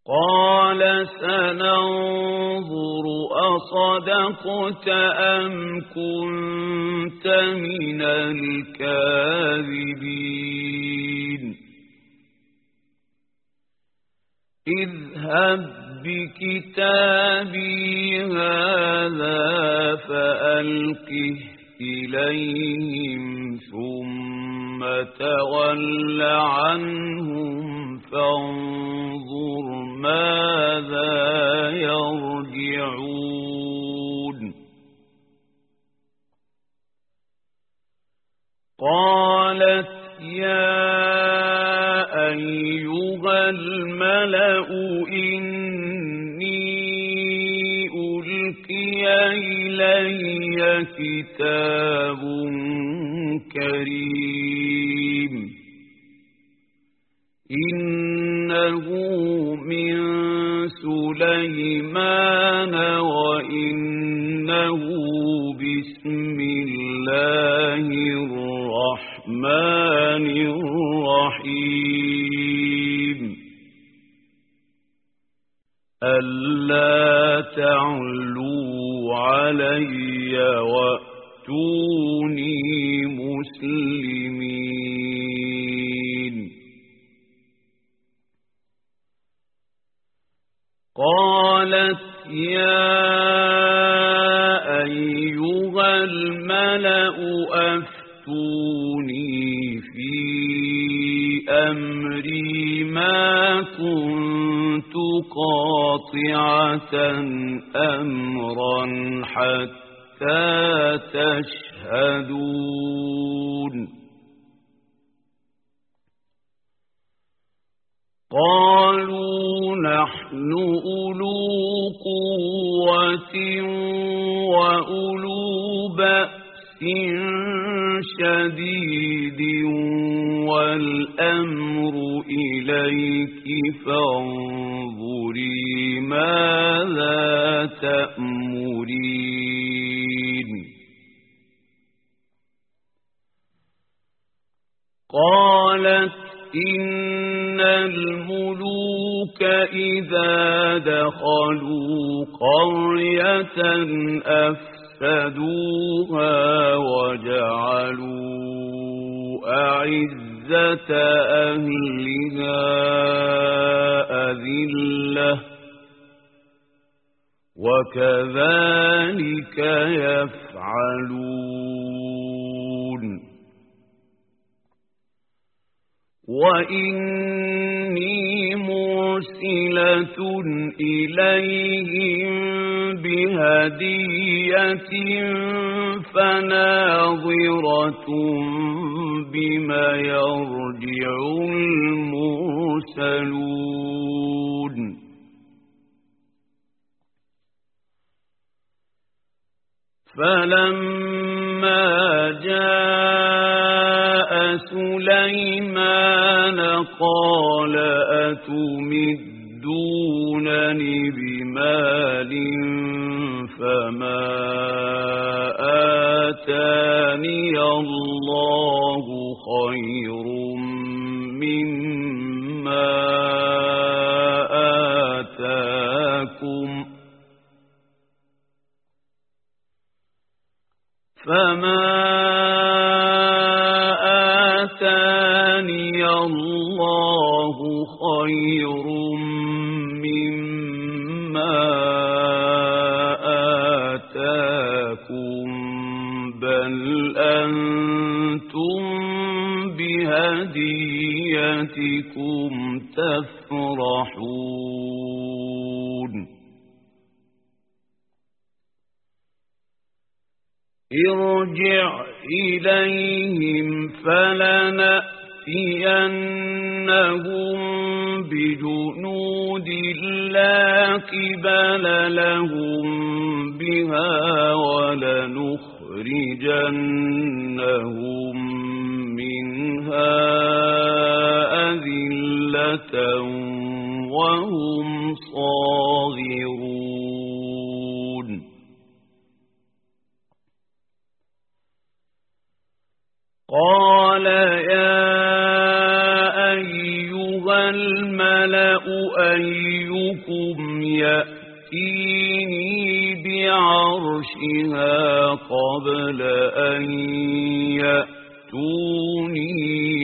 قال سننظر أصدقت أم كنت من الكاذبين اذهب بكتابي هذا فألقه إليهم ثم تول عنهم فانظر ماذا يرجعون قالت يا أيها الملأ إني ألقي إلي كتاب كريم إنه من سليمان وإنه بسم الله الرحمن الرحيم ألا تعلوا علي وأتوني مسلمين قالت يا أيها الملأ أفتوني في أمري ما كنت قاطعة أمرا حتى تشهدون قالوا نحن أولو قوة وأولو بأس شديد والأمر إليك فانظري ماذا تأمرين قالت إن الملوك إذا دخلوا قرية أفسدوها وجعلوا أعزة أهلها أذلة وكذلك يفعلون وإني مرسلة إليهم بهدية فناظرة بما يرجع المرسلون فلما جاء سليمان قال أتمدونني بمال فما آتاني الله خير مما آتاكم فما آتاني الله خير مما آتاكم بل أنتم بهديتكم تفرحون ارجع إليهم فلنأتينهم بجنود لا قبل لهم بها ولنخرجنهم منها أذلة وهم صاغرون قال يا أيها الملأ أيكم يأتيني بعرشها قبل أن يأتوني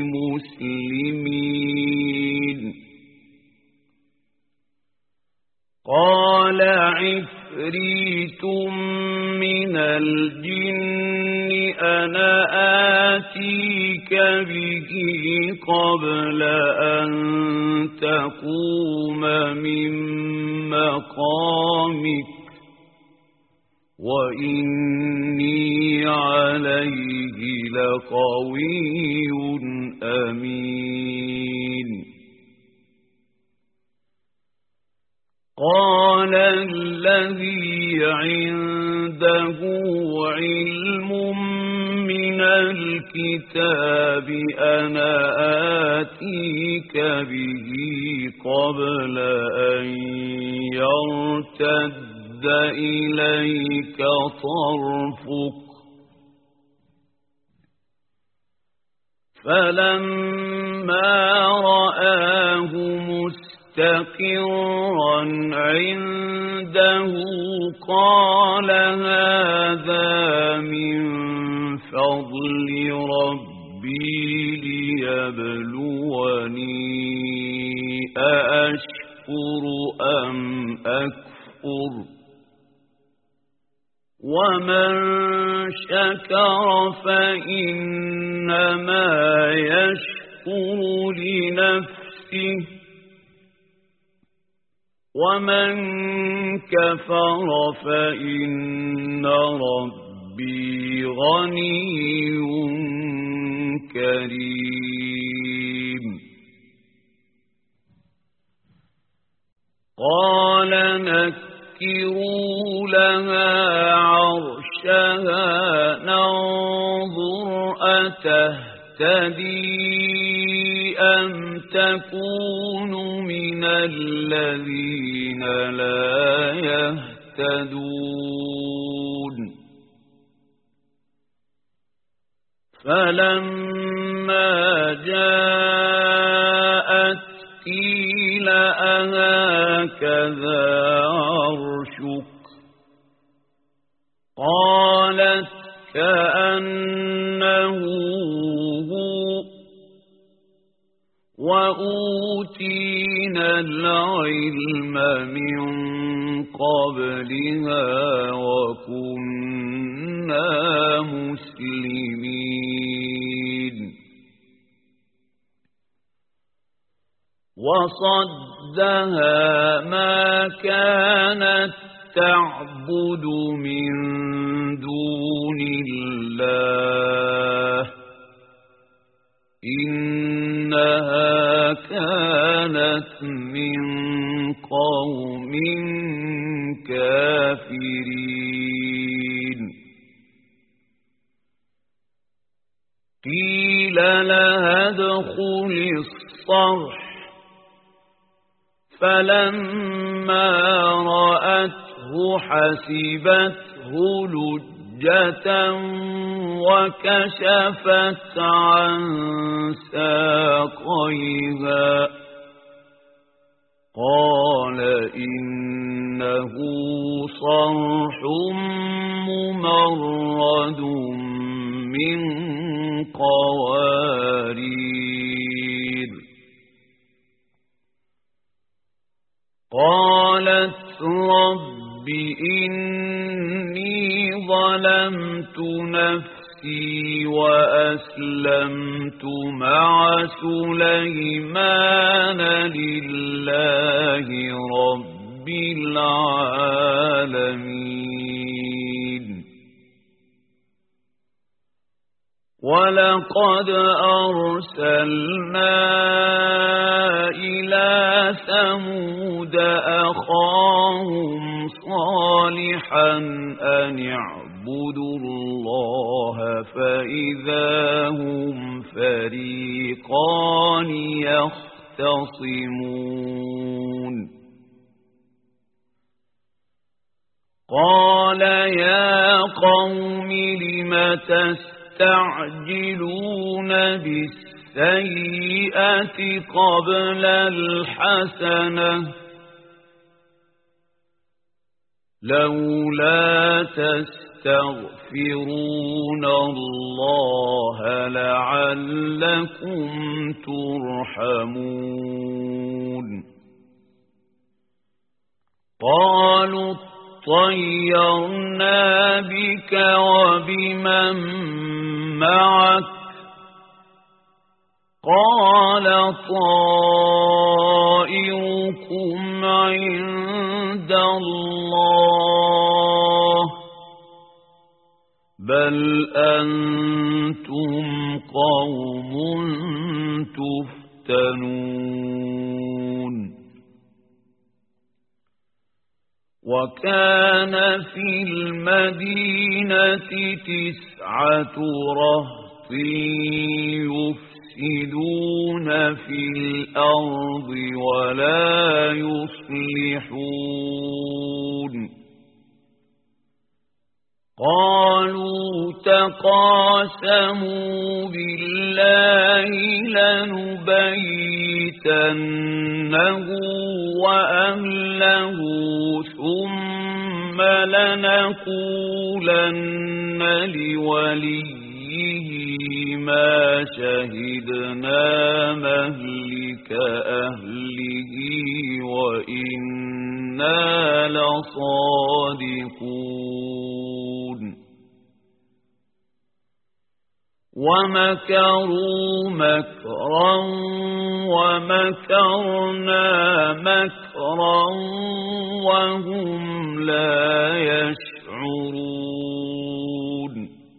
مسلمين قال عفريت من الجن أنا آتيك به قبل أن تقوم من مقامك وإني عليه لقوي أمين قال الذي عنده علم من الكتاب أنا آتيك به قبل أن يرتد إليك طرفك فلما رآه مستقرا عنده قال هذا من فضل ربي ليبلوني أأشكر أم أكفر ومن شكر فإنما يشكر لنفسه ومن كفر فإن ربي غني كريم قال نكروا لها عرشها ننظر أتهتدي أم تكون من الذين لا يهتدون فلما جاءت قيل أهكذا عرشك قالت كأنه هو وأوتينا العلم من قبلها وكنا مسلمين وصدها ما كانت تعبد من دون الله إنها كانت من قوم كافرين قيل لها ادخل الصرح فلما رأته حسبته لجة وكشفت عن ساقيها قال إنه صرح ممرد من قوارير قالت رب إني ظلمت نفسي وأسلمت مع سليمان لله رب العالمين ولقد أرسلنا إلى ثمود أخاهم صالحا أن اعبدوا الله فإذا هم فريقان يختصمون قال يا قوم لم تستعجلون بالسيئة بالسيئة قبل الحسنة لولا تستغفرون الله لعلكم ترحمون قالوا طيرنا بك وبمن معك قال طائركم عند الله بل أنتم قوم تفتنون وكان في المدينة 9 رهط يفسدون في الأرض ولا يصلحون قالوا تقاسموا بالله لنبيتنه وأهله ثم لنقولن لوليه ما شهدنا مهلك أهله وإنا لصادقون ومكروا مكرا ومكرنا مكرا وهم لا يشعرون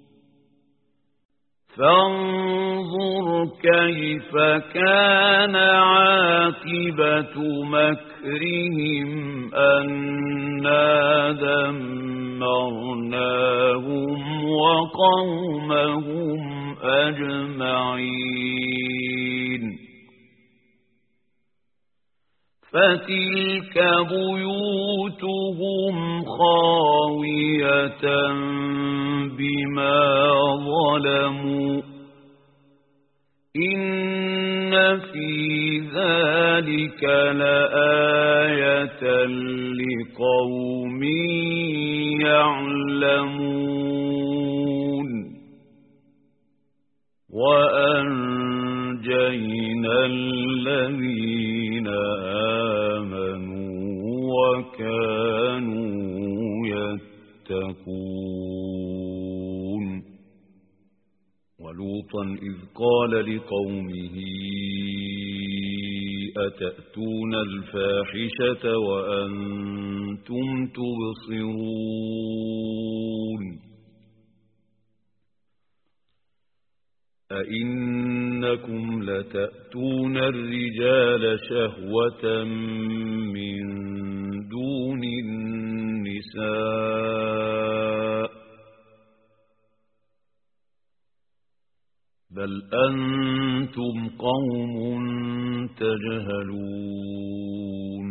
فانظر كيف كان عاقبة مكرهم أنا دمرناهم وقومهم أجمعين فتلك بيوتهم خاوية بما ظلموا إن في ذلك لآية لقوم يعلمون وأنجينا الذين آمنوا وكانوا يتقون ولوطا إذ قال لقومه أتأتون الفاحشة وأنتم تبصرون أئنكم لتأتون الرجال شهوة من دون النساء بل أنتم قوم تجهلون